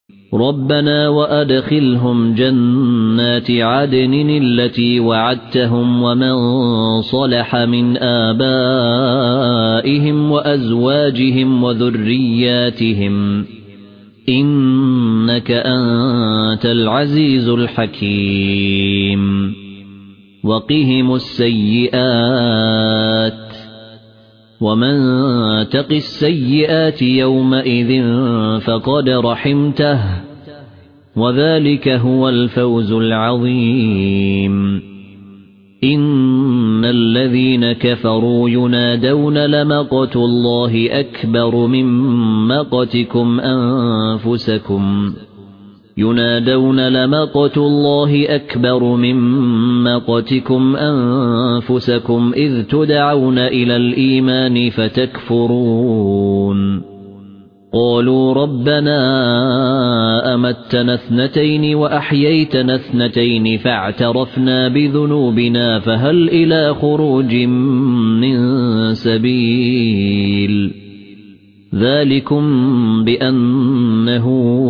ربنا وأدخلهم جنات عدن التي وعدتهم ومن صلح من آبائهم وأزواجهم وذرياتهم إنك أنت العزيز الحكيم وقهم السيئات ومن تق السيئات يومئذ فقد رحمته وذلك هو الفوز العظيم إن الذين كفروا ينادون لمقت الله أكبر من مقتكم أنفسكم إذ تدعون إلى الإيمان فتكفرون قالوا ربنا أمتنا اثنتين وأحييتنا اثنتين فاعترفنا بذنوبنا فهل إلى خروج من سبيل ذلكم بأنه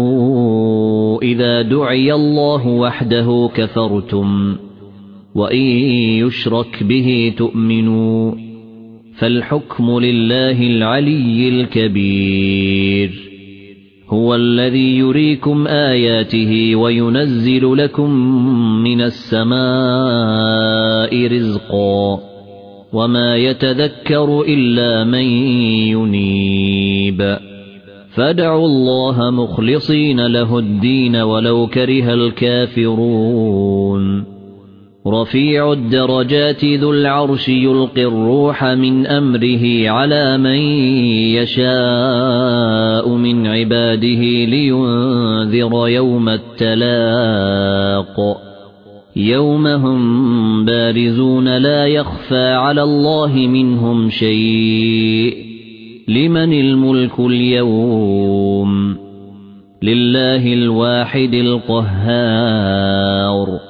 إذا دعي الله وحده كفرتم وإن يشرك به تؤمنوا فالحكم لله العلي الكبير هو الذي يريكم آياته وينزل لكم من السماء رزقا وما يتذكر إلا من ينيب فادعوا الله مخلصين له الدين ولو كره الكافرون رفيع الدرجات ذو العرش يلقي الروح من أمره على من يشاء من عباده لينذر يوم التلاق يوم هم بارزون لا يخفى على الله منهم شيء لمن الملك اليوم لله الواحد القهار